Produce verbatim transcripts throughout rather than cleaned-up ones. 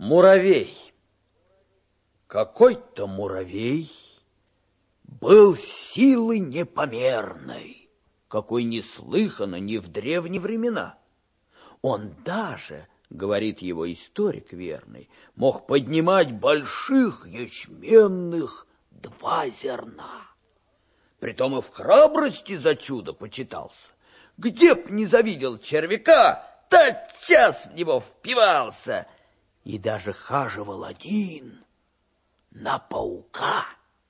Муравей. Какой-то муравей был силы непомерной, какой не слыхано ни в древние времена. Он даже, говорит его историк верный, мог поднимать больших ячменных два зерна. Притом и в храбрости за чудо почитался. Где б не завидел червяка, тотчас в него впивался и даже хаживал один на паука.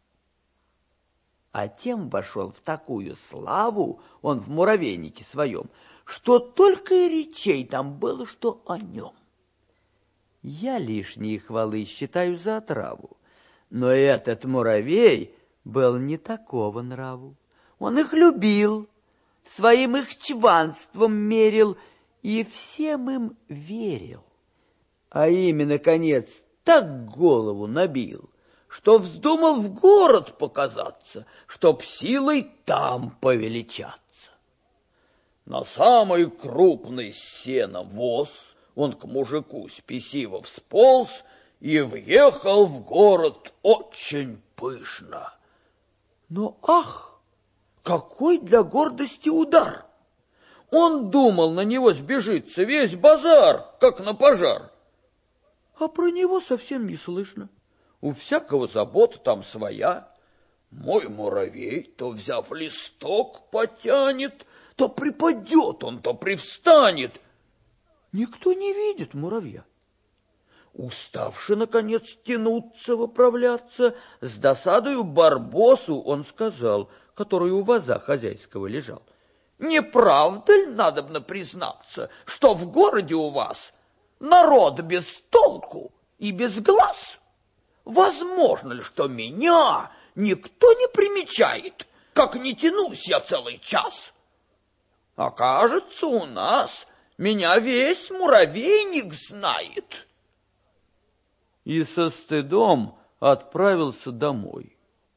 А тем вошел в такую славу он в муравейнике своем, что только и речей там было, что о нем. Я лишние хвалы считаю за отраву, но этот муравей был не такого нраву. Он их любил, своим их чванством мерил и всем им верил. А ими, наконец, так голову набил, что вздумал в город показаться, чтоб силой там повеличаться. На самый крупный сено воз он к мужику спесиво всполз и въехал в город очень пышно. Но ах, какой для гордости удар! Он думал, на него сбежится весь базар, как на пожар. А про него совсем не слышно. У всякого забота там своя. Мой муравей, то взяв листок, потянет, то припадет он, то привстанет. Никто не видит муравья. Уставши, наконец, тянуться, выправляться, с досадою Барбосу он сказал, который у воза хозяйского лежал: «Не правда ли, надобно признаться, что в городе у вас народ без толку и без глаз? Возможно ли, что меня никто не примечает, как не тянусь я целый час? Окажется, у нас меня весь муравейник знает». И со стыдом отправился домой.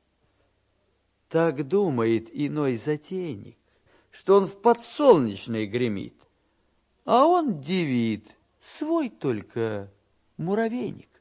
Так думает иной затейник, что он в подсолнечной гремит, а он дивит свой только муравейник.